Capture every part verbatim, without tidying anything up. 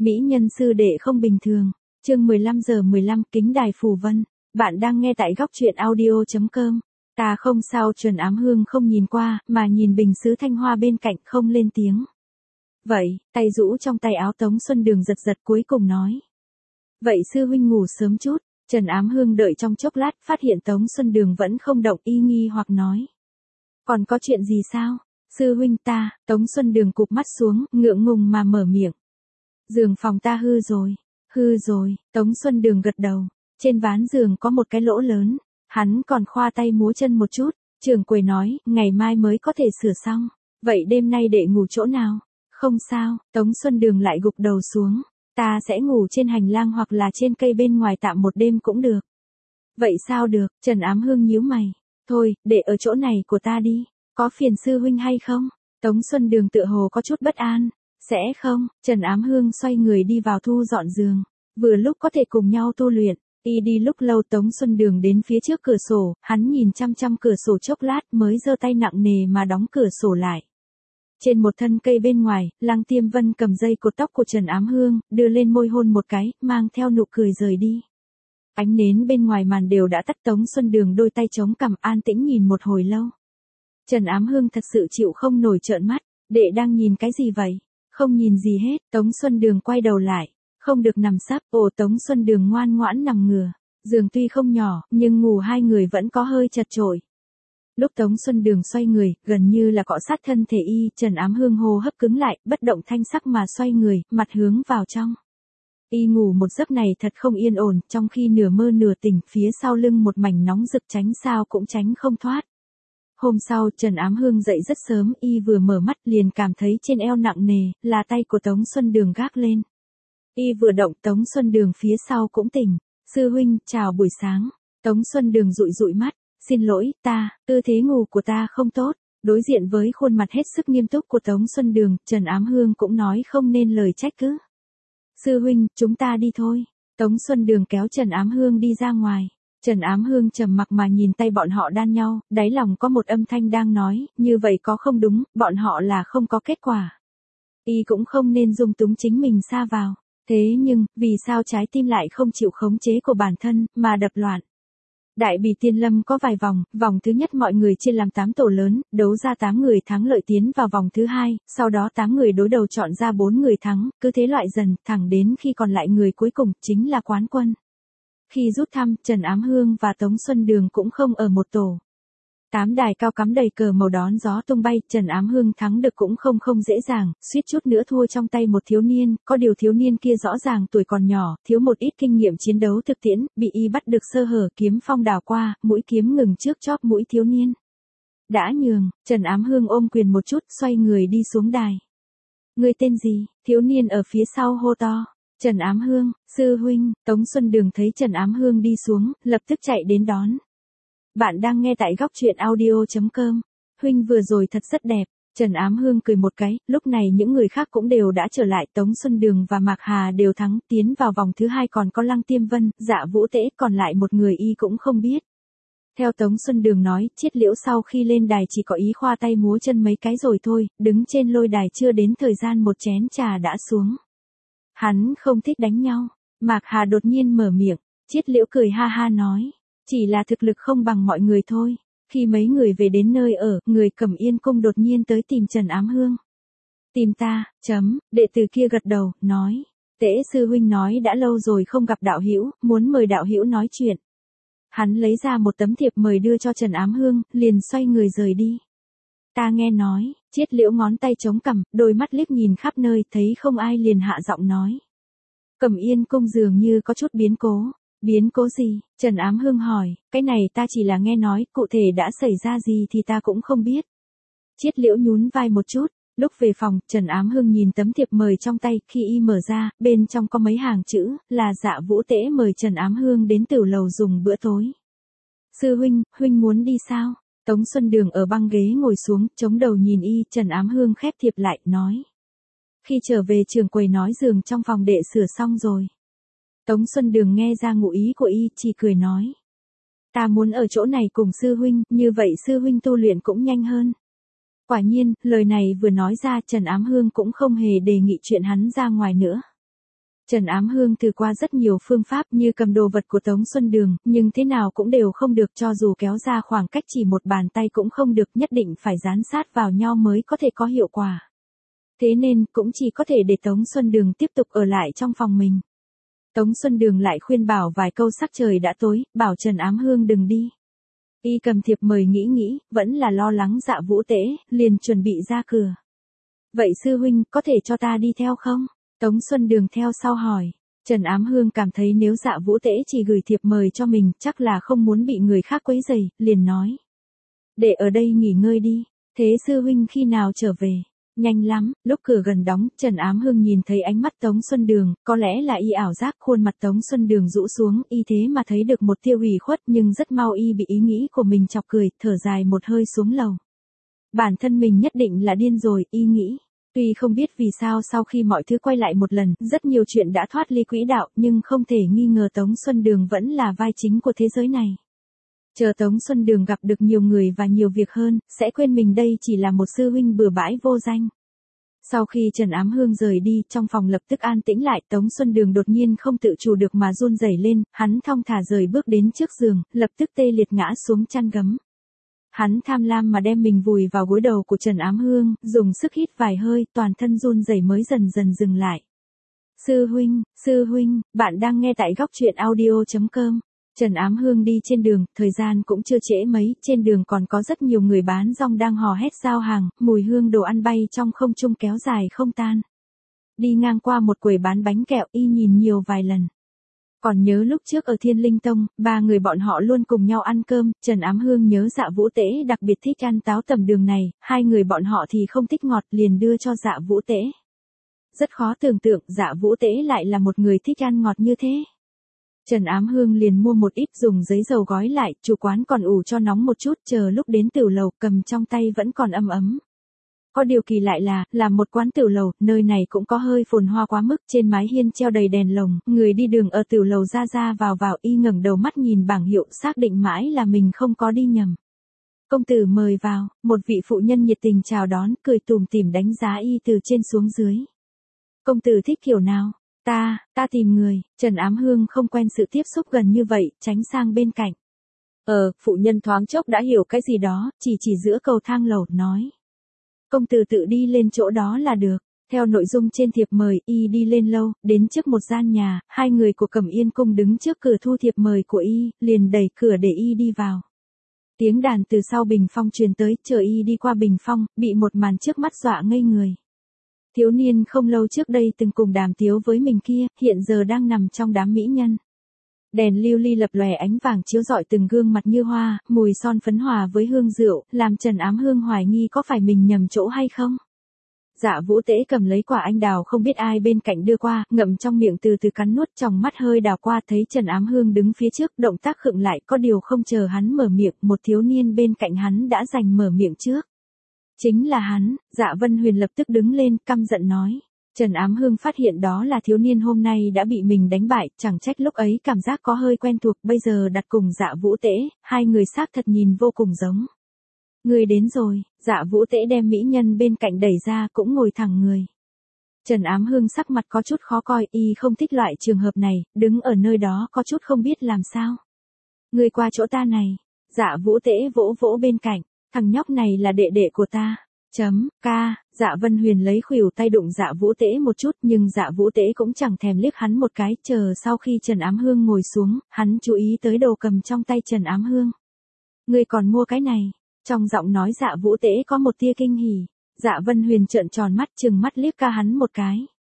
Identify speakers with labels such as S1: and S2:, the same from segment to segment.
S1: Mỹ nhân sư đệ không bình thường. Chương mười lăm giờ mười lăm Kính đài phù vân. Bạn đang nghe tại góc truyện audio chấm com. Ta không sao. Trần Ám Hương không nhìn qua, mà nhìn bình sứ thanh hoa bên cạnh không lên tiếng. Vậy, tay rũ trong tay áo Tống Xuân Đường giật giật cuối cùng nói. Vậy sư huynh ngủ sớm chút. Trần Ám Hương đợi trong chốc lát phát hiện Tống Xuân Đường vẫn không động, y nghi hoặc nói. Còn có chuyện gì sao? Sư huynh ta. Tống Xuân Đường cụp mắt xuống, ngượng ngùng mà mở miệng. Giường phòng ta hư rồi. Hư rồi. Tống Xuân Đường gật đầu. Trên ván giường có một cái lỗ lớn. Hắn còn khoa tay múa chân một chút. Trưởng quầy nói, ngày mai mới có thể sửa xong. Vậy đêm nay đệ ngủ chỗ nào? Không sao. Tống Xuân Đường lại gục đầu xuống. Ta sẽ ngủ trên hành lang hoặc là trên cây bên ngoài tạm một đêm cũng được. Vậy sao được? Trần Ám Hương nhíu mày. Thôi, để ở chỗ này của ta đi. Có phiền sư huynh hay không? Tống Xuân Đường tựa hồ có chút bất an. Sẽ không. Trần Ám Hương xoay người đi vào thu dọn giường. Vừa lúc có thể cùng nhau tu luyện. Y đi lúc lâu. Tống Xuân Đường đến phía trước cửa sổ, hắn nhìn chăm chăm cửa sổ chốc lát mới giơ tay nặng nề mà đóng cửa sổ lại. Trên một thân cây bên ngoài, Lăng Tiêm Vân cầm dây cột tóc của Trần Ám Hương, đưa lên môi hôn một cái, mang theo nụ cười rời đi. Ánh nến bên ngoài màn đều đã tắt. Tống Xuân Đường đôi tay chống cằm an tĩnh nhìn một hồi lâu. Trần Ám Hương thật sự chịu không nổi trợn mắt. Đệ đang nhìn cái gì vậy? Không nhìn gì hết. Tống Xuân Đường quay đầu lại. Không được nằm sấp. Ồ, Tống Xuân Đường ngoan ngoãn nằm ngửa. Giường tuy không nhỏ, nhưng ngủ hai người vẫn có hơi chật chội. Lúc Tống Xuân Đường xoay người, gần như là cọ sát thân thể y, Trần Ám Hương hô hấp cứng lại, bất động thanh sắc mà xoay người, mặt hướng vào trong. Y ngủ một giấc này thật không yên ổn, trong khi nửa mơ nửa tỉnh, phía sau lưng một mảnh nóng rực tránh sao cũng tránh không thoát. Hôm sau, Trần Ám Hương dậy rất sớm, y vừa mở mắt liền cảm thấy trên eo nặng nề, là tay của Tống Xuân Đường gác lên. Y vừa động, Tống Xuân Đường phía sau cũng tỉnh. Sư huynh, chào buổi sáng. Tống Xuân Đường dụi dụi mắt. Xin lỗi, ta, tư thế ngủ của ta không tốt. Đối diện với khuôn mặt hết sức nghiêm túc của Tống Xuân Đường, Trần Ám Hương cũng nói không nên lời trách cứ. Sư huynh, chúng ta đi thôi. Tống Xuân Đường kéo Trần Ám Hương đi ra ngoài. Trần Ám Hương trầm mặc mà nhìn tay bọn họ đan nhau, đáy lòng có một âm thanh đang nói, như vậy có không đúng, bọn họ là không có kết quả. Y cũng không nên dung túng chính mình sa vào. Thế nhưng, vì sao trái tim lại không chịu khống chế của bản thân, mà đập loạn? Đại Bỉ Tiên Lâm có vài vòng, vòng thứ nhất mọi người chia làm tám tổ lớn, đấu ra tám người thắng lợi tiến vào vòng thứ hai, sau đó tám người đối đầu chọn ra bốn người thắng, cứ thế loại dần, thẳng đến khi còn lại người cuối cùng, chính là quán quân. Khi rút thăm, Trần Ám Hương và Tống Xuân Đường cũng không ở một tổ. Tám đài cao cắm đầy cờ màu đón gió tung bay, Trần Ám Hương thắng được cũng không không dễ dàng, suýt chút nữa thua trong tay một thiếu niên, có điều thiếu niên kia rõ ràng tuổi còn nhỏ, thiếu một ít kinh nghiệm chiến đấu thực tiễn, bị y bắt được sơ hở, kiếm phong đảo qua, mũi kiếm ngừng trước chóp mũi thiếu niên. Đã nhường, Trần Ám Hương ôm quyền một chút, xoay người đi xuống đài. Người tên gì? Thiếu niên ở phía sau hô to. Trần Ám Hương, sư huynh. Tống Xuân Đường thấy Trần Ám Hương đi xuống, lập tức chạy đến đón. Bạn đang nghe tại góc truyện audio chấm com. Huynh vừa rồi thật rất đẹp. Trần Ám Hương cười một cái, lúc này những người khác cũng đều đã trở lại, Tống Xuân Đường và Mạc Hà đều thắng, tiến vào vòng thứ hai còn có Lăng Tiêm Vân, Dạ Vũ Tễ, còn lại một người y cũng không biết. Theo Tống Xuân Đường nói, Chiết Liễu sau khi lên đài chỉ có ý khoa tay múa chân mấy cái rồi thôi, đứng trên lôi đài chưa đến thời gian một chén trà đã xuống. Hắn không thích đánh nhau. Mạc Hà đột nhiên mở miệng, Chiết Liễu cười ha ha nói. Chỉ là thực lực không bằng mọi người thôi. Khi mấy người về đến nơi ở, người Cẩm Yên Cung đột nhiên tới tìm Trần Ám Hương. Tìm ta, chấm, đệ tử kia gật đầu, nói. Tễ sư huynh nói đã lâu rồi không gặp đạo hữu, muốn mời đạo hữu nói chuyện. Hắn lấy ra một tấm thiệp mời đưa cho Trần Ám Hương, liền xoay người rời đi. Ta nghe nói, Chiết Liễu ngón tay chống cằm, đôi mắt liếc nhìn khắp nơi, thấy không ai liền hạ giọng nói. Cẩm Yên Cung dường như có chút biến cố. Biến cố gì? Trần Ám Hương hỏi, cái này ta chỉ là nghe nói, cụ thể đã xảy ra gì thì ta cũng không biết. Chiết Liễu nhún vai một chút, lúc về phòng, Trần Ám Hương nhìn tấm thiệp mời trong tay, khi y mở ra, bên trong có mấy hàng chữ, là Dạ Vũ Tễ mời Trần Ám Hương đến tiểu lầu dùng bữa tối. Sư huynh, huynh muốn đi sao? Tống Xuân Đường ở băng ghế ngồi xuống, chống đầu nhìn y, Trần Ám Hương khép thiệp lại, nói. Khi trở về trưởng quầy nói giường trong phòng đệ sửa xong rồi. Tống Xuân Đường nghe ra ngụ ý của y, chỉ cười nói. Ta muốn ở chỗ này cùng sư huynh, như vậy sư huynh tu luyện cũng nhanh hơn. Quả nhiên, lời này vừa nói ra Trần Ám Hương cũng không hề đề nghị chuyện hắn ra ngoài nữa. Trần Ám Hương thử qua rất nhiều phương pháp như cầm đồ vật của Tống Xuân Đường, nhưng thế nào cũng đều không được, cho dù kéo ra khoảng cách chỉ một bàn tay cũng không được, nhất định phải dán sát vào nhau mới có thể có hiệu quả. Thế nên, cũng chỉ có thể để Tống Xuân Đường tiếp tục ở lại trong phòng mình. Tống Xuân Đường lại khuyên bảo vài câu, sắc trời đã tối, bảo Trần Ám Hương đừng đi. Y cầm thiệp mời nghĩ nghĩ, vẫn là lo lắng Dạ Vũ Tế, liền chuẩn bị ra cửa. Vậy sư huynh, có thể cho ta đi theo không? Tống Xuân Đường theo sau hỏi. Trần Ám Hương cảm thấy nếu Dạ Vũ Tế chỉ gửi thiệp mời cho mình, chắc là không muốn bị người khác quấy rầy, liền nói. Để ở đây nghỉ ngơi đi, thế sư huynh khi nào trở về? Nhanh lắm, lúc cửa gần đóng, Trần Ám Hương nhìn thấy ánh mắt Tống Xuân Đường, có lẽ là y ảo giác, khuôn mặt Tống Xuân Đường rũ xuống, y thế mà thấy được một tia ủy khuất, nhưng rất mau y bị ý nghĩ của mình chọc cười, thở dài một hơi xuống lầu. Bản thân mình nhất định là điên rồi, y nghĩ. Tuy không biết vì sao sau khi mọi thứ quay lại một lần, rất nhiều chuyện đã thoát ly quỹ đạo, nhưng không thể nghi ngờ Tống Xuân Đường vẫn là vai chính của thế giới này. Chờ Tống Xuân Đường gặp được nhiều người và nhiều việc hơn, sẽ quên mình đây chỉ là một sư huynh bừa bãi vô danh. Sau khi Trần Ám Hương rời đi, trong phòng lập tức an tĩnh lại, Tống Xuân Đường đột nhiên không tự chủ được mà run rẩy lên, hắn thong thả rời bước đến trước giường, lập tức tê liệt ngã xuống chăn gấm. Hắn tham lam mà đem mình vùi vào gối đầu của Trần Ám Hương, dùng sức hít vài hơi, toàn thân run rẩy mới dần dần dừng lại. Sư huynh, sư huynh, bạn đang nghe tại góc truyện audio chấm com. Trần Ám Hương đi trên đường, thời gian cũng chưa trễ mấy, trên đường còn có rất nhiều người bán rong đang hò hét giao hàng, mùi hương đồ ăn bay trong không trung kéo dài không tan. Đi ngang qua một quầy bán bánh kẹo, y nhìn nhiều vài lần. Còn nhớ lúc trước ở Thiên Linh Tông, ba người bọn họ luôn cùng nhau ăn cơm, Trần Ám Hương nhớ Dạ Vũ Tế đặc biệt thích ăn táo tầm đường này, hai người bọn họ thì không thích ngọt, liền đưa cho Dạ Vũ Tế. Rất khó tưởng tượng Dạ Vũ Tế lại là một người thích ăn ngọt như thế. Trần Ám Hương liền mua một ít dùng giấy dầu gói lại, chủ quán còn ủ cho nóng một chút, chờ lúc đến tiểu lầu cầm trong tay vẫn còn ấm ấm. Có điều kỳ lại là, là một quán tiểu lầu, nơi này cũng có hơi phồn hoa quá mức, trên mái hiên treo đầy đèn lồng, người đi đường ở tiểu lầu ra ra vào vào, y ngẩng đầu mắt nhìn bảng hiệu, xác định mãi là mình không có đi nhầm. Công tử mời vào, một vị phụ nhân nhiệt tình chào đón, cười tủm tỉm đánh giá y từ trên xuống dưới. Công tử thích kiểu nào? Ta, ta tìm người, Trần Ám Hương không quen sự tiếp xúc gần như vậy, tránh sang bên cạnh. Ờ, phụ nhân thoáng chốc đã hiểu cái gì đó, chỉ chỉ giữa cầu thang lầu, nói. Công tử tự đi lên chỗ đó là được. Theo nội dung trên thiệp mời, y đi lên lâu, đến trước một gian nhà, hai người của Cẩm Yên Cung đứng trước cửa thu thiệp mời của y, liền đẩy cửa để y đi vào. Tiếng đàn từ sau bình phong truyền tới, chờ y đi qua bình phong, bị một màn trước mắt dọa ngây người. Thiếu niên không lâu trước đây từng cùng đàm tiếu với mình kia, hiện giờ đang nằm trong đám mỹ nhân. Đèn lưu ly lập lòe ánh vàng chiếu rọi từng gương mặt như hoa, mùi son phấn hòa với hương rượu, làm Trần Ám Hương hoài nghi có phải mình nhầm chỗ hay không. Dạ Vũ Tế cầm lấy quả anh đào không biết ai bên cạnh đưa qua, ngậm trong miệng từ từ cắn nuốt, trong mắt hơi đào qua, thấy Trần Ám Hương đứng phía trước, động tác khựng lại, có điều không chờ hắn mở miệng, một thiếu niên bên cạnh hắn đã giành mở miệng trước. Chính là hắn. Dạ Vân Huyền lập tức đứng lên, căm giận nói. Trần Ám Hương phát hiện đó là thiếu niên hôm nay đã bị mình đánh bại, chẳng trách lúc ấy cảm giác có hơi quen thuộc, bây giờ đặt cùng Dạ Vũ Tế, hai người xác thật nhìn vô cùng giống. Người đến rồi. Dạ Vũ Tế đem mỹ nhân bên cạnh đẩy ra, cũng ngồi thẳng người. Trần Ám Hương sắc mặt có chút khó coi, y không thích loại trường hợp này, đứng ở nơi đó có chút không biết làm sao. Người qua chỗ ta này. Dạ Vũ Tế vỗ vỗ bên cạnh. Thằng nhóc này là đệ đệ của ta. Chấm, ca, Dạ Vân Huyền lấy khuỷu tay đụng Dạ Vũ Tế một chút, nhưng Dạ Vũ Tế cũng chẳng thèm liếc hắn một cái, chờ sau khi Trần Ám Hương ngồi xuống, hắn chú ý tới đồ cầm trong tay Trần Ám Hương. Ngươi còn mua cái này? Trong giọng nói Dạ Vũ Tế có một tia kinh hỉ. Dạ Vân Huyền trợn tròn mắt, trừng mắt liếc ca hắn một cái.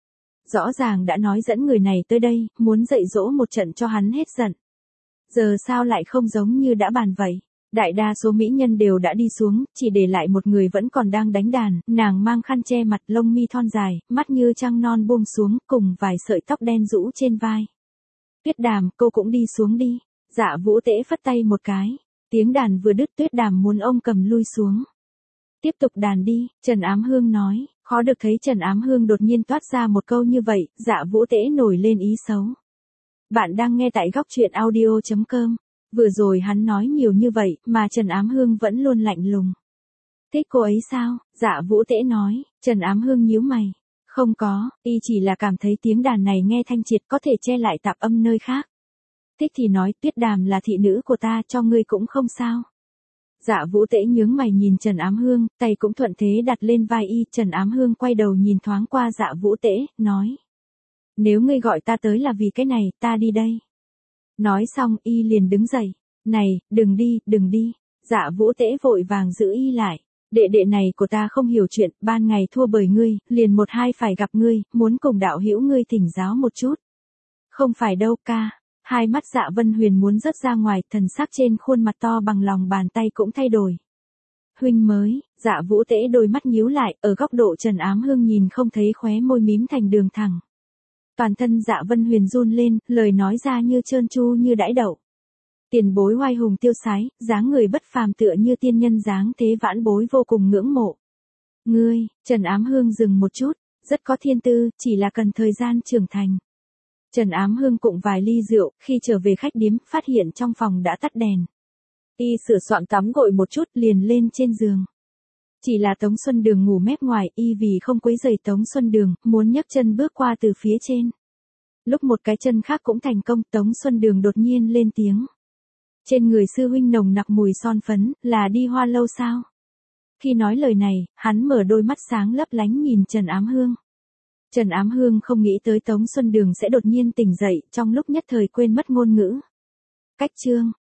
S1: Rõ ràng đã nói dẫn người này tới đây, muốn dạy dỗ một trận cho hắn hết giận. Giờ sao lại không giống như đã bàn vậy? Đại đa số mỹ nhân đều đã đi xuống, chỉ để lại một người vẫn còn đang đánh đàn, nàng mang khăn che mặt, lông mi thon dài, mắt như trăng non buông xuống, cùng vài sợi tóc đen rũ trên vai. Tuyết Đàm, cô cũng đi xuống đi. Dạ Vũ Tế phất tay một cái. Tiếng đàn vừa đứt, Tuyết Đàm muốn ông cầm lui xuống. Tiếp tục đàn đi, Trần Ám Hương nói. Khó được thấy Trần Ám Hương đột nhiên toát ra một câu như vậy, Dạ Vũ Tế nổi lên ý xấu. Bạn đang nghe tại góc truyện audio chấm com. Vừa rồi hắn nói nhiều như vậy, mà Trần Ám Hương vẫn luôn lạnh lùng. Thích cô ấy sao? Dạ Vũ Tế nói. Trần Ám Hương nhíu mày. Không có, y chỉ là cảm thấy tiếng đàn này nghe thanh triệt có thể che lại tạp âm nơi khác. Thích thì nói, Tuyết Đàm là thị nữ của ta, cho ngươi cũng không sao. Dạ Vũ Tễ nhướng mày nhìn Trần Ám Hương, tay cũng thuận thế đặt lên vai y, Trần Ám Hương quay đầu nhìn thoáng qua Dạ Vũ Tễ, nói. Nếu ngươi gọi ta tới là vì cái này, ta đi đây. Nói xong y liền đứng dậy. Này, đừng đi, đừng đi. Dạ Vũ Tễ vội vàng giữ y lại. Đệ đệ này của ta không hiểu chuyện, ban ngày thua bởi ngươi, liền một hai phải gặp ngươi, muốn cùng đạo hữu ngươi thỉnh giáo một chút. Không phải đâu ca. Hai mắt Dạ Vân Huyền muốn rớt ra ngoài, thần sắc trên khuôn mặt to bằng lòng bàn tay cũng thay đổi. Huynh mới, Dạ Vũ Tễ đôi mắt nhíu lại, ở góc độ Trần Ám Hương nhìn không thấy khóe môi mím thành đường thẳng. Toàn thân Dạ Vân Huyền run lên, lời nói ra như trơn tru như đãi đậu. Tiền bối oai hùng tiêu sái, dáng người bất phàm tựa như tiên nhân dáng thế, vãn bối vô cùng ngưỡng mộ. Ngươi, Trần Ám Hương dừng một chút, rất có thiên tư, chỉ là cần thời gian trưởng thành. Trần Ám Hương cụng vài ly rượu, khi trở về khách điếm, phát hiện trong phòng đã tắt đèn. Y sửa soạn tắm gội một chút liền lên trên giường. Chỉ là Tống Xuân Đường ngủ mép ngoài, y vì không quấy rầy Tống Xuân Đường, muốn nhấc chân bước qua từ phía trên. Lúc một cái chân khác cũng thành công, Tống Xuân Đường đột nhiên lên tiếng. Trên người sư huynh nồng nặc mùi son phấn, là đi Hoa Lâu sao? Khi nói lời này, hắn mở đôi mắt sáng lấp lánh nhìn Trần Ám Hương. Trần Ám Hương không nghĩ tới Tống Xuân Đường sẽ đột nhiên tỉnh dậy, trong lúc nhất thời quên mất ngôn ngữ. Cách chương